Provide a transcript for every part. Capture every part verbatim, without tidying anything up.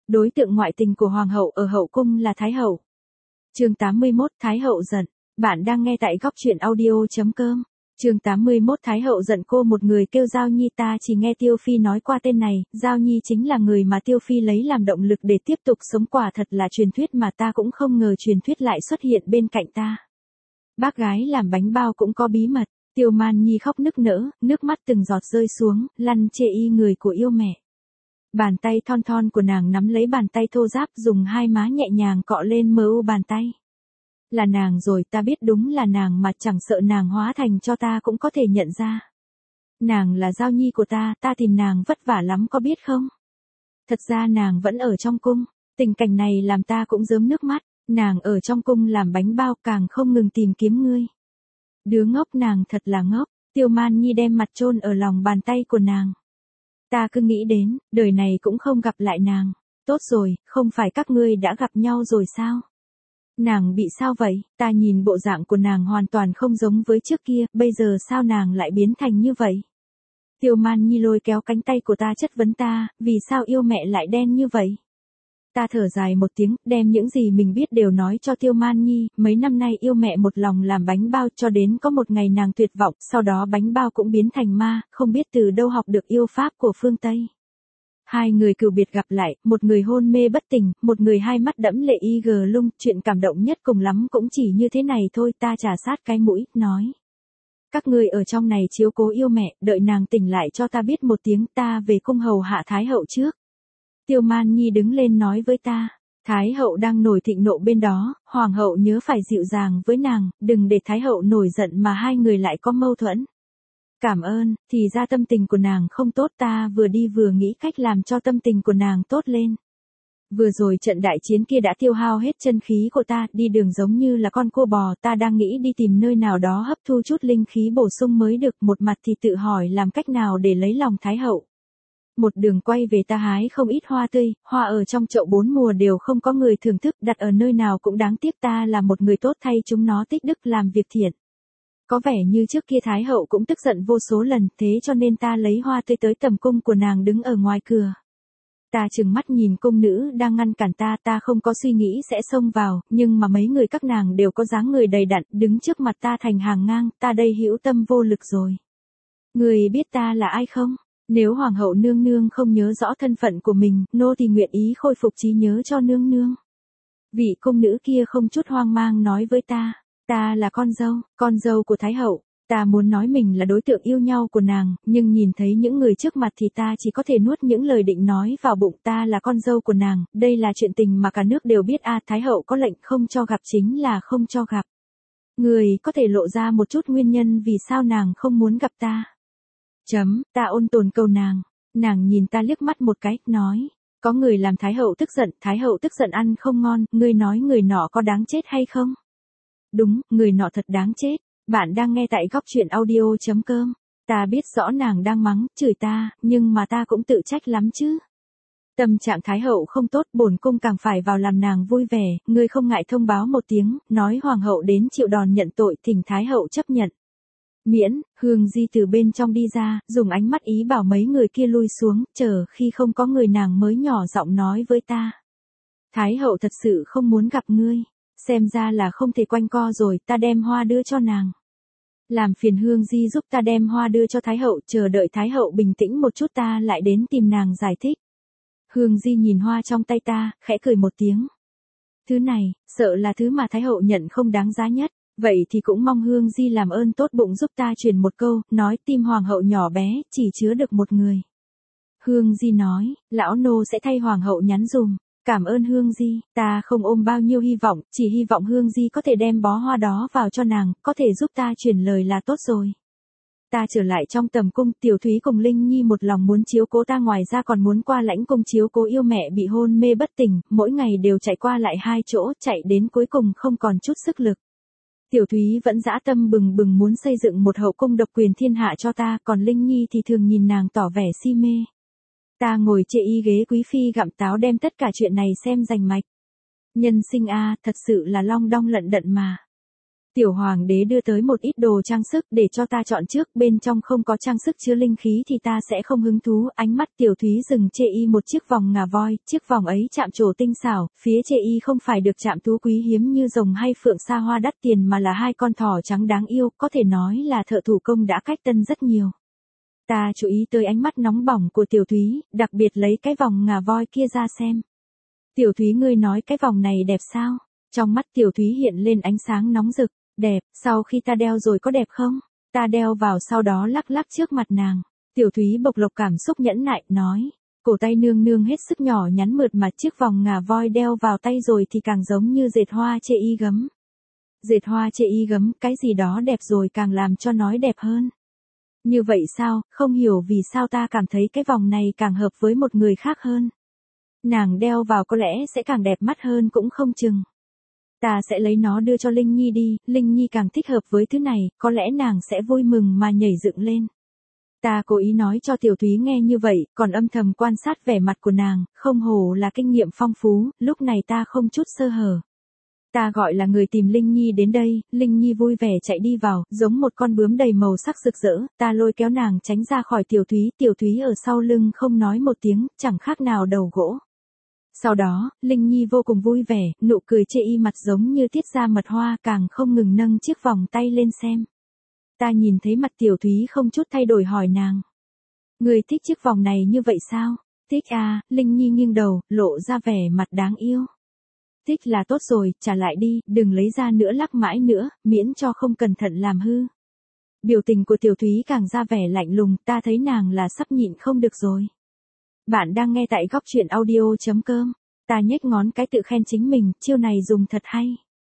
Đối tượng ngoại tình của hoàng hậu ở hậu cung là Thái hậu. Chương tám mươi mốt Thái hậu giận. Bạn đang nghe tại góc truyện audio chấm com. Chương tám mươi mốt Thái hậu giận cô một người kêu Giao Nhi ta chỉ nghe Tiêu Phi nói qua tên này, Giao Nhi chính là người mà Tiêu Phi lấy làm động lực để tiếp tục sống, quả thật là truyền thuyết mà ta cũng không ngờ truyền thuyết lại xuất hiện bên cạnh ta. Bác gái làm bánh bao cũng có bí mật, Tiêu Man Nhi khóc nức nở, nước mắt từng giọt rơi xuống, lăn chê y người của yêu mẹ. Bàn tay thon thon của nàng nắm lấy bàn tay thô ráp, dùng hai má nhẹ nhàng cọ lên mờ u bàn tay. Là nàng rồi, ta biết đúng là nàng mà, chẳng sợ nàng hóa thành cho ta cũng có thể nhận ra. Nàng là Giao Nhi của ta, ta tìm nàng vất vả lắm có biết không? Thật ra nàng vẫn ở trong cung, tình cảnh này làm ta cũng rớm nước mắt, nàng ở trong cung làm bánh bao càng không ngừng tìm kiếm ngươi. Đứa ngốc, nàng thật là ngốc. Tiêu Man Nhi đem mặt chôn ở lòng bàn tay của nàng. Ta cứ nghĩ đến, đời này cũng không gặp lại nàng. Tốt rồi, không phải các ngươi đã gặp nhau rồi sao? Nàng bị sao vậy? Ta nhìn bộ dạng của nàng hoàn toàn không giống với trước kia, bây giờ sao nàng lại biến thành như vậy? Tiêu Man Nhi lôi kéo cánh tay của ta chất vấn ta, vì sao yêu mẹ lại đen như vậy? Ta thở dài một tiếng, đem những gì mình biết đều nói cho Tiêu Man Nhi, mấy năm nay yêu mẹ một lòng làm bánh bao cho đến có một ngày nàng tuyệt vọng, sau đó bánh bao cũng biến thành ma, không biết từ đâu học được yêu pháp của phương Tây. Hai người cừu biệt gặp lại, một người hôn mê bất tỉnh, một người hai mắt đẫm lệ y gờ lung, chuyện cảm động nhất cùng lắm cũng chỉ như thế này thôi. Ta trà sát cái mũi, nói. Các ngươi ở trong này chiếu cố yêu mẹ, đợi nàng tỉnh lại cho ta biết một tiếng, ta về cung hầu hạ Thái hậu trước. Tiêu Man Nhi đứng lên nói với ta, Thái hậu đang nổi thịnh nộ bên đó, hoàng hậu nhớ phải dịu dàng với nàng, đừng để Thái hậu nổi giận mà hai người lại có mâu thuẫn. Cảm ơn, thì ra tâm tình của nàng không tốt, ta vừa đi vừa nghĩ cách làm cho tâm tình của nàng tốt lên. Vừa rồi trận đại chiến kia đã tiêu hao hết chân khí của ta, đi đường giống như là con cua bò, ta đang nghĩ đi tìm nơi nào đó hấp thu chút linh khí bổ sung mới được, một mặt thì tự hỏi làm cách nào để lấy lòng Thái hậu. Một đường quay về ta hái không ít hoa tươi, hoa ở trong chậu bốn mùa đều không có người thưởng thức, đặt ở nơi nào cũng đáng tiếc, ta là một người tốt thay chúng nó tích đức làm việc thiện. Có vẻ như trước kia Thái hậu cũng tức giận vô số lần, thế cho nên ta lấy hoa tươi tới tầm cung của nàng đứng ở ngoài cửa. Ta trừng mắt nhìn cung nữ đang ngăn cản ta, ta không có suy nghĩ sẽ xông vào, nhưng mà mấy người các nàng đều có dáng người đầy đặn, đứng trước mặt ta thành hàng ngang, ta đây hữu tâm vô lực rồi. Người biết ta là ai không? Nếu hoàng hậu nương nương không nhớ rõ thân phận của mình, nô thì nguyện ý khôi phục trí nhớ cho nương nương. Vị cung nữ kia không chút hoang mang nói với ta, ta là con dâu, con dâu của Thái hậu. Ta muốn nói mình là đối tượng yêu nhau của nàng, nhưng nhìn thấy những người trước mặt thì ta chỉ có thể nuốt những lời định nói vào bụng. Ta là con dâu của nàng, đây là chuyện tình mà cả nước đều biết. A Thái hậu có lệnh không cho gặp chính là không cho gặp. Người có thể lộ ra một chút nguyên nhân vì sao nàng không muốn gặp ta. Chấm, ta ôn tồn cầu nàng. Nàng nhìn ta liếc mắt một cái, nói. Có người làm Thái hậu tức giận, Thái hậu tức giận ăn không ngon, ngươi nói người nọ có đáng chết hay không? Đúng, người nọ thật đáng chết. Bạn đang nghe tại góc truyện audio chấm com. Ta biết rõ nàng đang mắng, chửi ta, nhưng mà ta cũng tự trách lắm chứ. Tâm trạng Thái hậu không tốt, bổn cung càng phải vào làm nàng vui vẻ, ngươi không ngại thông báo một tiếng, nói hoàng hậu đến chịu đòn nhận tội, thỉnh Thái hậu chấp nhận. Miễn, Hương Di từ bên trong đi ra, dùng ánh mắt ý bảo mấy người kia lui xuống, chờ khi không có người nàng mới nhỏ giọng nói với ta. Thái hậu thật sự không muốn gặp ngươi, xem ra là không thể quanh co rồi, ta đem hoa đưa cho nàng. Làm phiền Hương Di giúp ta đem hoa đưa cho Thái hậu, chờ đợi Thái hậu bình tĩnh một chút ta lại đến tìm nàng giải thích. Hương Di nhìn hoa trong tay ta, khẽ cười một tiếng. Thứ này, sợ là thứ mà Thái hậu nhận không đáng giá nhất, vậy thì cũng mong Hương Di làm ơn tốt bụng giúp ta truyền một câu, nói tim hoàng hậu nhỏ bé, chỉ chứa được một người. Hương Di nói, lão nô sẽ thay hoàng hậu nhắn dùm. Cảm ơn Hương Di, ta không ôm bao nhiêu hy vọng, chỉ hy vọng Hương Di có thể đem bó hoa đó vào cho nàng, có thể giúp ta truyền lời là tốt rồi. Ta trở lại trong tầm cung, Tiểu Thúy cùng Linh Nhi một lòng muốn chiếu cố ta, ngoài ra còn muốn qua lãnh cung chiếu cố yêu mẹ bị hôn mê bất tỉnh, mỗi ngày đều chạy qua lại hai chỗ, chạy đến cuối cùng không còn chút sức lực. Tiểu Thúy vẫn dã tâm bừng bừng muốn xây dựng một hậu cung độc quyền thiên hạ cho ta, còn Linh Nhi thì thường nhìn nàng tỏ vẻ si mê. Ta ngồi chệ y ghế quý phi gặm táo đem tất cả chuyện này xem rành mạch. Nhân sinh a, thật sự là long đong lận đận mà. Tiểu hoàng đế đưa tới một ít đồ trang sức để cho ta chọn trước, bên trong không có trang sức chứa linh khí thì ta sẽ không hứng thú. Ánh mắt Tiểu Thúy dừng chê y một chiếc vòng ngà voi, chiếc vòng ấy chạm trổ tinh xảo, phía chê y không phải được chạm tú quý hiếm như rồng hay phượng sa hoa đắt tiền mà là hai con thỏ trắng đáng yêu, có thể nói là thợ thủ công đã cách tân rất nhiều. Ta chú ý tới ánh mắt nóng bỏng của Tiểu Thúy, đặc biệt lấy cái vòng ngà voi kia ra xem. Tiểu Thúy, ngươi nói cái vòng này đẹp sao? Trong mắt Tiểu Thúy hiện lên ánh sáng nóng rực. Đẹp, sau khi ta đeo rồi có đẹp không? Ta đeo vào sau đó lắc lắc trước mặt nàng. Tiểu Thúy bộc lộ cảm xúc nhẫn nại, nói. Cổ tay nương nương hết sức nhỏ nhắn mượt mà chiếc vòng ngà voi đeo vào tay rồi thì càng giống như dệt hoa chê y gấm. Dệt hoa chê y gấm, cái gì đó đẹp rồi càng làm cho nói đẹp hơn. Như vậy sao, không hiểu vì sao ta cảm thấy cái vòng này càng hợp với một người khác hơn. Nàng đeo vào có lẽ sẽ càng đẹp mắt hơn cũng không chừng. Ta sẽ lấy nó đưa cho Linh Nhi đi, Linh Nhi càng thích hợp với thứ này, có lẽ nàng sẽ vui mừng mà nhảy dựng lên. Ta cố ý nói cho Tiểu Thúy nghe như vậy, còn âm thầm quan sát vẻ mặt của nàng, không hổ là kinh nghiệm phong phú, lúc này ta không chút sơ hở. Ta gọi là người tìm Linh Nhi đến đây, Linh Nhi vui vẻ chạy đi vào, giống một con bướm đầy màu sắc rực rỡ, ta lôi kéo nàng tránh ra khỏi Tiểu Thúy, Tiểu Thúy ở sau lưng không nói một tiếng, chẳng khác nào đầu gỗ. Sau đó, Linh Nhi vô cùng vui vẻ, nụ cười chê y mặt giống như tiết ra mật hoa, càng không ngừng nâng chiếc vòng tay lên xem. Ta nhìn thấy mặt Tiểu Thúy không chút thay đổi hỏi nàng. Người thích chiếc vòng này như vậy sao? Thích à, Linh Nhi nghiêng đầu, lộ ra vẻ mặt đáng yêu. Thích là tốt rồi, trả lại đi, đừng lấy ra nữa lắc mãi nữa, miễn cho không cẩn thận làm hư. Biểu tình của Tiểu Thúy càng ra vẻ lạnh lùng, ta thấy nàng là sắp nhịn không được rồi. Bạn đang nghe tại góc truyện audio.com. Ta nhếch ngón cái tự khen chính mình, chiêu này dùng thật hay.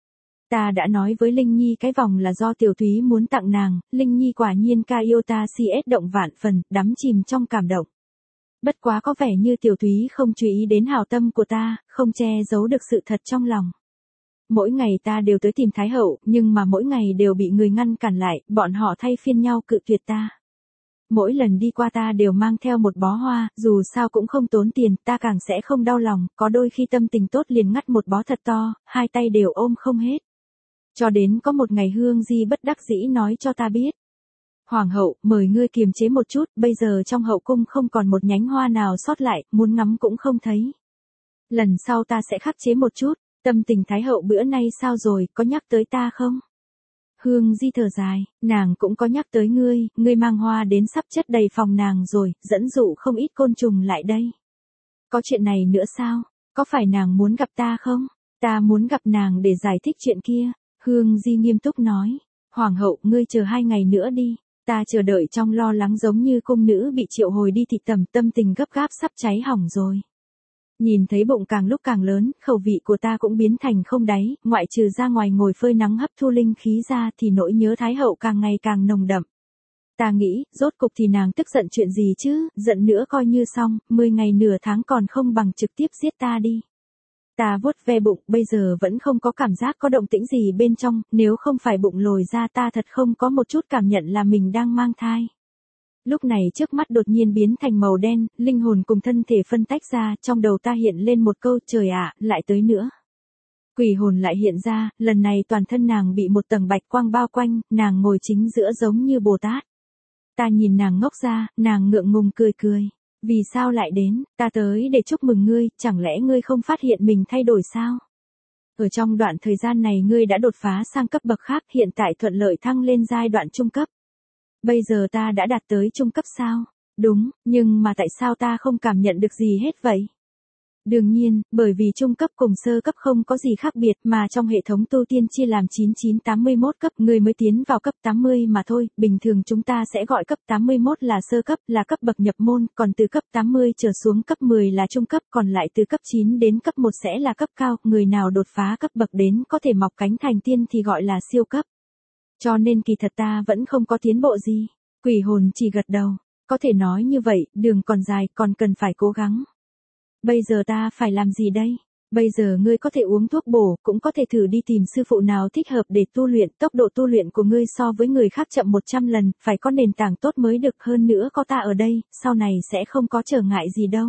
Ta đã nói với Linh Nhi cái vòng là do Tiểu Thúy muốn tặng nàng, Linh Nhi quả nhiên ca yêu ta si ết động vạn phần, đắm chìm trong cảm động. Bất quá có vẻ như Tiểu Thúy không chú ý đến hảo tâm của ta, không che giấu được sự thật trong lòng. Mỗi ngày ta đều tới tìm Thái Hậu, nhưng mà mỗi ngày đều bị người ngăn cản lại, bọn họ thay phiên nhau cự tuyệt ta. Mỗi lần đi qua ta đều mang theo một bó hoa, dù sao cũng không tốn tiền, ta càng sẽ không đau lòng, có đôi khi tâm tình tốt liền ngắt một bó thật to, hai tay đều ôm không hết. Cho đến có một ngày Hương Di bất đắc dĩ nói cho ta biết. Hoàng hậu, mời ngươi kiềm chế một chút, bây giờ trong hậu cung không còn một nhánh hoa nào sót lại, muốn ngắm cũng không thấy. Lần sau ta sẽ khắc chế một chút, tâm tình Thái Hậu bữa nay sao rồi, có nhắc tới ta không? Hương Di thở dài, nàng cũng có nhắc tới ngươi, ngươi mang hoa đến sắp chất đầy phòng nàng rồi, dẫn dụ không ít côn trùng lại đây. Có chuyện này nữa sao? Có phải nàng muốn gặp ta không? Ta muốn gặp nàng để giải thích chuyện kia. Hương Di nghiêm túc nói, Hoàng hậu, ngươi chờ hai ngày nữa đi. Ta chờ đợi trong lo lắng giống như cung nữ bị triệu hồi đi thị tầm, tâm tình gấp gáp sắp cháy hỏng rồi. Nhìn thấy bụng càng lúc càng lớn, khẩu vị của ta cũng biến thành không đáy, ngoại trừ ra ngoài ngồi phơi nắng hấp thu linh khí ra thì nỗi nhớ Thái Hậu càng ngày càng nồng đậm. Ta nghĩ, rốt cục thì nàng tức giận chuyện gì chứ, giận nữa coi như xong, mười ngày nửa tháng còn không bằng trực tiếp giết ta đi. Ta vuốt ve bụng, bây giờ vẫn không có cảm giác có động tĩnh gì bên trong, nếu không phải bụng lồi ra ta thật không có một chút cảm nhận là mình đang mang thai. Lúc này trước mắt đột nhiên biến thành màu đen, linh hồn cùng thân thể phân tách ra, trong đầu ta hiện lên một câu trời ạ, lại tới nữa. Quỷ hồn lại hiện ra, lần này toàn thân nàng bị một tầng bạch quang bao quanh, nàng ngồi chính giữa giống như Bồ Tát. Ta nhìn nàng ngốc ra, nàng ngượng ngùng cười cười. Vì sao lại đến, ta tới để chúc mừng ngươi, chẳng lẽ ngươi không phát hiện mình thay đổi sao? Ở trong đoạn thời gian này ngươi đã đột phá sang cấp bậc khác, hiện tại thuận lợi thăng lên giai đoạn trung cấp. Bây giờ ta đã đạt tới trung cấp sao? Đúng, nhưng mà tại sao ta không cảm nhận được gì hết vậy? Đương nhiên, bởi vì trung cấp cùng sơ cấp không có gì khác biệt mà trong hệ thống tu tiên chia làm chín chín tám mươi mốt cấp, người mới tiến vào cấp tám mươi mà thôi, bình thường chúng ta sẽ gọi cấp tám mươi mốt là sơ cấp, là cấp bậc nhập môn, còn từ cấp tám mươi trở xuống cấp mười là trung cấp, còn lại từ cấp chín đến cấp một sẽ là cấp cao, người nào đột phá cấp bậc đến có thể mọc cánh thành tiên thì gọi là siêu cấp. Cho nên kỳ thật ta vẫn không có tiến bộ gì. Quỷ hồn chỉ gật đầu, có thể nói như vậy, đường còn dài, còn cần phải cố gắng. Bây giờ ta phải làm gì đây? Bây giờ ngươi có thể uống thuốc bổ, cũng có thể thử đi tìm sư phụ nào thích hợp để tu luyện, tốc độ tu luyện của ngươi so với người khác chậm một trăm lần, phải có nền tảng tốt mới được, hơn nữa có ta ở đây, sau này sẽ không có trở ngại gì đâu.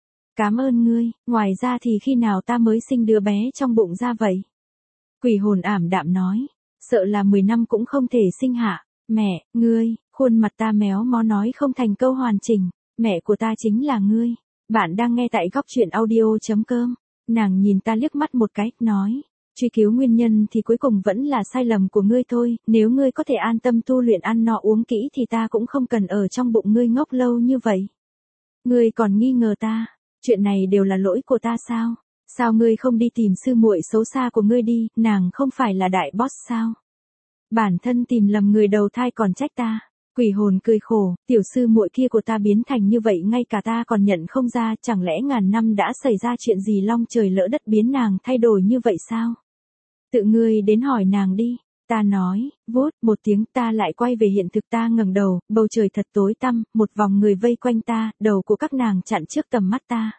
Cảm ơn ngươi, ngoài ra thì khi nào ta mới sinh đứa bé trong bụng ra vậy? Quỷ hồn ảm đạm nói, sợ là mười năm cũng không thể sinh hạ. Mẹ, ngươi, khuôn mặt ta méo mó nói không thành câu hoàn chỉnh. Mẹ của ta chính là ngươi. Bạn đang nghe tại góc truyện audio.com. Nàng nhìn ta liếc mắt một cái, nói. Truy cứu nguyên nhân thì cuối cùng vẫn là sai lầm của ngươi thôi, nếu ngươi có thể an tâm tu luyện ăn no uống kỹ thì ta cũng không cần ở trong bụng ngươi ngốc lâu như vậy. Ngươi còn nghi ngờ ta, chuyện này đều là lỗi của ta sao? Sao ngươi không đi tìm sư muội xấu xa của ngươi đi, nàng không phải là đại boss sao? Bản thân tìm lầm người đầu thai còn trách ta. Quỷ hồn cười khổ, tiểu sư muội kia của ta biến thành như vậy ngay cả ta còn nhận không ra, chẳng lẽ ngàn năm đã xảy ra chuyện gì long trời lỡ đất biến nàng thay đổi như vậy sao? Tự ngươi đến hỏi nàng đi. Ta nói, vút, một tiếng ta lại quay về hiện thực ta ngẩng đầu, bầu trời thật tối tăm, một vòng người vây quanh ta, đầu của các nàng chặn trước tầm mắt ta.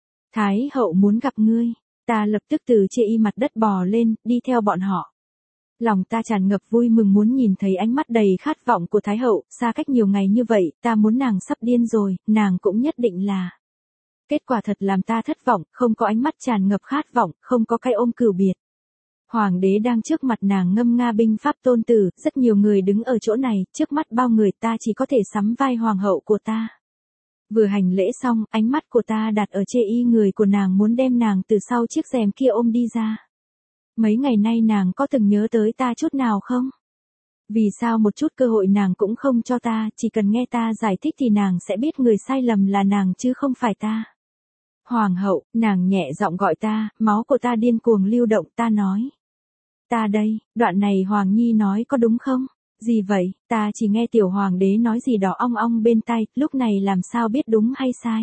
Thái hậu muốn gặp ngươi, ta lập tức từ chê y mặt đất bò lên, đi theo bọn họ. Lòng ta tràn ngập vui mừng muốn nhìn thấy ánh mắt đầy khát vọng của Thái hậu, xa cách nhiều ngày như vậy, ta muốn nàng sắp điên rồi, nàng cũng nhất định là. Kết quả thật làm ta thất vọng, không có ánh mắt tràn ngập khát vọng, không có cái ôm cửu biệt. Hoàng đế đang trước mặt nàng ngâm nga binh pháp tôn tử, rất nhiều người đứng ở chỗ này, trước mắt bao người ta chỉ có thể sắm vai hoàng hậu của ta. Vừa hành lễ xong, ánh mắt của ta đặt ở chê y người của nàng muốn đem nàng từ sau chiếc rèm kia ôm đi ra. Mấy ngày nay nàng có từng nhớ tới ta chút nào không? Vì sao một chút cơ hội nàng cũng không cho ta, chỉ cần nghe ta giải thích thì nàng sẽ biết người sai lầm là nàng chứ không phải ta. Hoàng hậu, nàng nhẹ giọng gọi ta, máu của ta điên cuồng lưu động, ta nói. Ta đây, đoạn này Hoàng Nhi nói có đúng không? Gì vậy, ta chỉ nghe tiểu hoàng đế nói gì đó ong ong bên tai, lúc này làm sao biết đúng hay sai?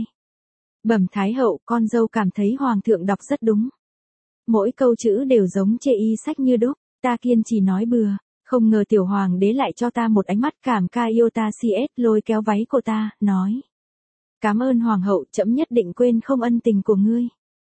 Bẩm Thái hậu, con dâu cảm thấy Hoàng thượng đọc rất đúng. Mỗi câu chữ đều giống chê y sách như đúc, ta kiên trì nói bừa, không ngờ tiểu hoàng đế lại cho ta một ánh mắt cảm ca yêu ta si ết lôi kéo váy của ta, nói. Cảm ơn hoàng hậu, trẫm nhất định quên không ân tình của ngươi.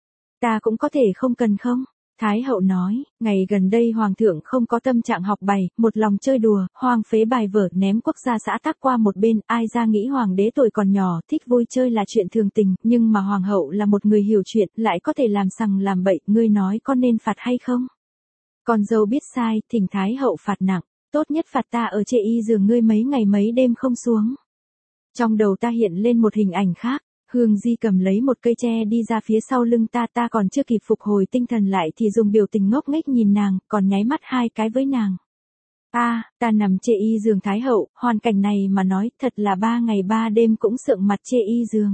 Ta cũng có thể không cần không? Thái hậu nói, ngày gần đây hoàng thượng không có tâm trạng học bài, một lòng chơi đùa, hoang phế bài vở ném quốc gia xã tắc qua một bên, ai ra nghĩ hoàng đế tuổi còn nhỏ, thích vui chơi là chuyện thường tình, nhưng mà hoàng hậu là một người hiểu chuyện, lại có thể làm sằng làm bậy, ngươi nói có nên phạt hay không? Con dâu biết sai, thỉnh Thái hậu phạt nặng, tốt nhất phạt ta ở chê y giường ngươi mấy ngày mấy đêm không xuống. Trong đầu ta hiện lên một hình ảnh khác. Hương Di cầm lấy một cây tre đi ra phía sau lưng ta, ta còn chưa kịp phục hồi tinh thần lại thì dùng biểu tình ngốc nghếch nhìn nàng, còn nháy mắt hai cái với nàng. A, à, ta nằm chê y giường Thái hậu, hoàn cảnh này mà nói, thật là ba ngày ba đêm cũng sượng mặt chê y giường.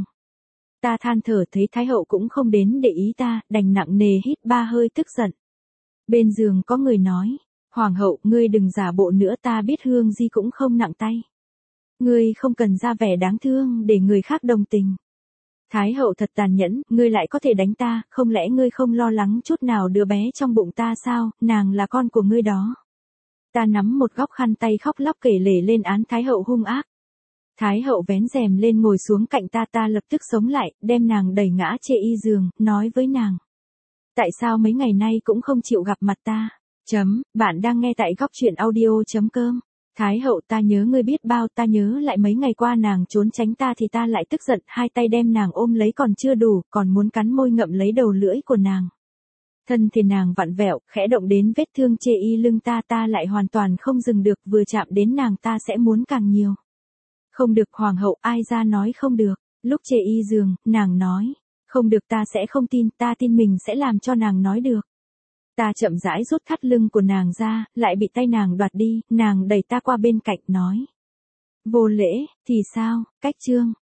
Ta than thở thấy Thái hậu cũng không đến để ý ta, đành nặng nề hít ba hơi tức giận. Bên giường có người nói, Hoàng hậu, ngươi đừng giả bộ nữa, ta biết Hương Di cũng không nặng tay. Ngươi không cần ra vẻ đáng thương để người khác đồng tình. Thái hậu thật tàn nhẫn, ngươi lại có thể đánh ta, không lẽ ngươi không lo lắng chút nào đứa bé trong bụng ta sao, nàng là con của ngươi đó. Ta nắm một góc khăn tay khóc lóc kể lể lên án Thái hậu hung ác. Thái hậu vén rèm lên ngồi xuống cạnh ta, ta lập tức sống lại, đem nàng đẩy ngã chê y giường, nói với nàng. Tại sao mấy ngày nay cũng không chịu gặp mặt ta? Chấm, bạn đang nghe tại góc truyện audio.com. Thái hậu, ta nhớ ngươi biết bao, ta nhớ lại mấy ngày qua nàng trốn tránh ta thì ta lại tức giận, hai tay đem nàng ôm lấy còn chưa đủ, còn muốn cắn môi ngậm lấy đầu lưỡi của nàng. Thân thì nàng vặn vẹo, khẽ động đến vết thương chê y lưng ta, ta lại hoàn toàn không dừng được, vừa chạm đến nàng ta sẽ muốn càng nhiều. Không được hoàng hậu, ai ra nói không được, lúc chê y giường, nàng nói, không được ta sẽ không tin, ta tin mình sẽ làm cho nàng nói được. Ta chậm rãi rút thắt lưng của nàng ra, lại bị tay nàng đoạt đi, nàng đẩy ta qua bên cạnh nói. Vô lễ, thì sao, cách chương.